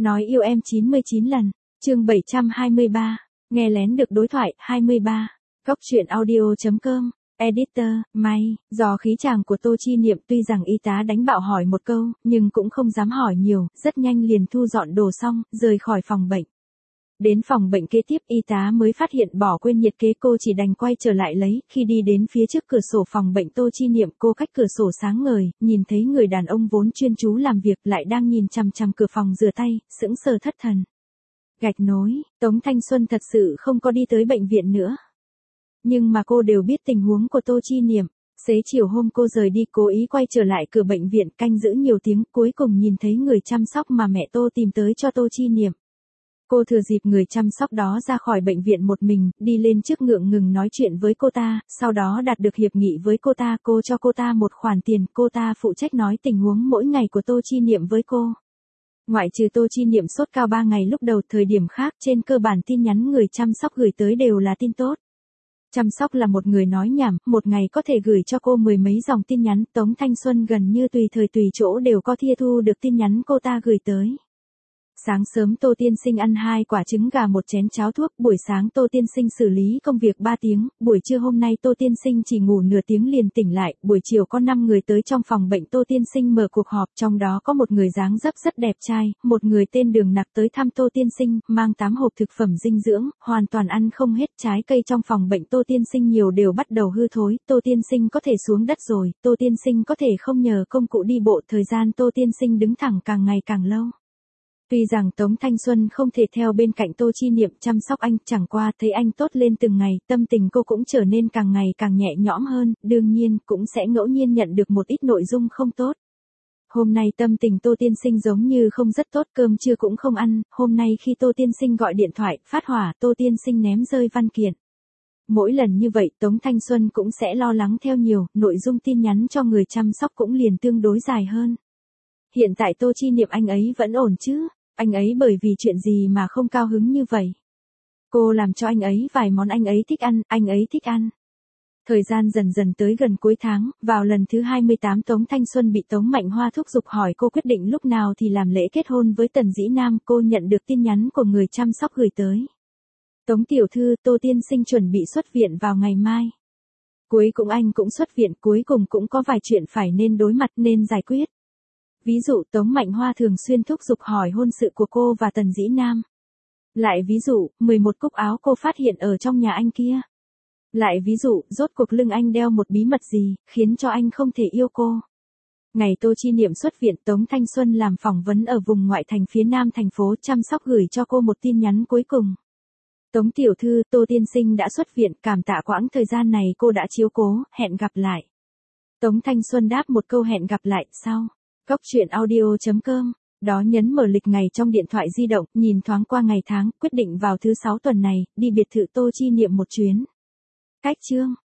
Nói yêu em 99 lần, chương 723, nghe lén được đối thoại 23, góc truyện audio.com, editor, May, do khí chàng của Tô Chi Niệm tuy rằng y tá đánh bạo hỏi một câu, nhưng cũng không dám hỏi nhiều, rất nhanh liền thu dọn đồ xong, rời khỏi phòng bệnh. Đến phòng bệnh kế tiếp y tá mới phát hiện bỏ quên nhiệt kế, cô chỉ đành quay trở lại lấy, khi đi đến phía trước cửa sổ phòng bệnh Tô Chi Niệm, cô cách cửa sổ sáng ngời, nhìn thấy người đàn ông vốn chuyên chú làm việc lại đang nhìn chằm chằm cửa phòng rửa tay, sững sờ thất thần. Gạch nối, Tống Thanh Xuân thật sự không có đi tới bệnh viện nữa. Nhưng mà cô đều biết tình huống của Tô Chi Niệm. Xế chiều hôm cô rời đi cố ý quay trở lại cửa bệnh viện canh giữ nhiều tiếng, cuối cùng nhìn thấy người chăm sóc mà mẹ Tô tìm tới cho Tô Chi Niệm. Cô thừa dịp người chăm sóc đó ra khỏi bệnh viện một mình, đi lên trước ngượng ngừng nói chuyện với cô ta, sau đó đạt được hiệp nghị với cô ta, cô cho cô ta một khoản tiền, cô ta phụ trách nói tình huống mỗi ngày của Tô Chi Niệm với cô. Ngoại trừ Tô Chi Niệm sốt cao 3 ngày lúc đầu, thời điểm khác trên cơ bản tin nhắn người chăm sóc gửi tới đều là tin tốt. Chăm sóc là một người nói nhảm, một ngày có thể gửi cho cô mười mấy dòng tin nhắn, Tống Thanh Xuân gần như tùy thời tùy chỗ đều có thia thu được tin nhắn cô ta gửi tới. Sáng sớm Tô Tiên Sinh ăn 2 quả trứng gà một chén cháo thuốc, buổi sáng Tô Tiên Sinh xử lý công việc 3 tiếng, buổi trưa hôm nay Tô Tiên Sinh chỉ ngủ nửa tiếng liền tỉnh lại, buổi chiều có 5 người tới trong phòng bệnh Tô Tiên Sinh mở cuộc họp, trong đó có một người dáng dấp rất đẹp trai, một người tên Đường Nặc tới thăm Tô Tiên Sinh, mang 8 hộp thực phẩm dinh dưỡng, hoàn toàn ăn không hết, trái cây trong phòng bệnh Tô Tiên Sinh nhiều đều bắt đầu hư thối, Tô Tiên Sinh có thể xuống đất rồi, Tô Tiên Sinh có thể không nhờ công cụ đi bộ, thời gian Tô Tiên Sinh đứng thẳng càng ngày càng lâu. Tuy rằng Tống Thanh Xuân không thể theo bên cạnh Tô Chi Niệm chăm sóc anh, chẳng qua thấy anh tốt lên từng ngày, tâm tình cô cũng trở nên càng ngày càng nhẹ nhõm hơn, đương nhiên cũng sẽ ngẫu nhiên nhận được một ít nội dung không tốt. Hôm nay tâm tình Tô Tiên Sinh giống như không rất tốt, cơm trưa cũng không ăn, hôm nay khi Tô Tiên Sinh gọi điện thoại, phát hỏa, Tô Tiên Sinh ném rơi văn kiện. Mỗi lần như vậy Tống Thanh Xuân cũng sẽ lo lắng theo nhiều, nội dung tin nhắn cho người chăm sóc cũng liền tương đối dài hơn. Hiện tại Tô Chi Niệm anh ấy vẫn ổn chứ? Anh ấy bởi vì chuyện gì mà không cao hứng như vậy? Cô làm cho anh ấy vài món anh ấy thích ăn, anh ấy thích ăn. Thời gian dần dần tới gần cuối tháng, vào lần thứ 28 Tống Thanh Xuân bị Tống Mạnh Hoa thúc giục hỏi cô quyết định lúc nào thì làm lễ kết hôn với Tần Dĩ Nam, cô nhận được tin nhắn của người chăm sóc gửi tới. Tống tiểu thư, Tô Tiên Sinh chuẩn bị xuất viện vào ngày mai. Cuối cùng anh cũng xuất viện, cuối cùng cũng có vài chuyện phải nên đối mặt nên giải quyết. Ví dụ Tống Mạnh Hoa thường xuyên thúc giục hỏi hôn sự của cô và Tần Dĩ Nam. Lại ví dụ, 11 cúc áo cô phát hiện ở trong nhà anh kia. Lại ví dụ, rốt cuộc lưng anh đeo một bí mật gì, khiến cho anh không thể yêu cô. Ngày Tô Chi Niệm xuất viện, Tống Thanh Xuân làm phỏng vấn ở vùng ngoại thành phía nam thành phố, chăm sóc gửi cho cô một tin nhắn cuối cùng. Tống tiểu thư, Tô Tiên Sinh đã xuất viện, cảm tạ quãng thời gian này cô đã chiếu cố, hẹn gặp lại. Tống Thanh Xuân đáp một câu hẹn gặp lại, sau. Góc truyện audio.com, đó nhấn mở lịch ngày trong điện thoại di động, nhìn thoáng qua ngày tháng, quyết định vào thứ 6 tuần này, đi biệt thự Tô Chi Niệm một chuyến. Cách chương.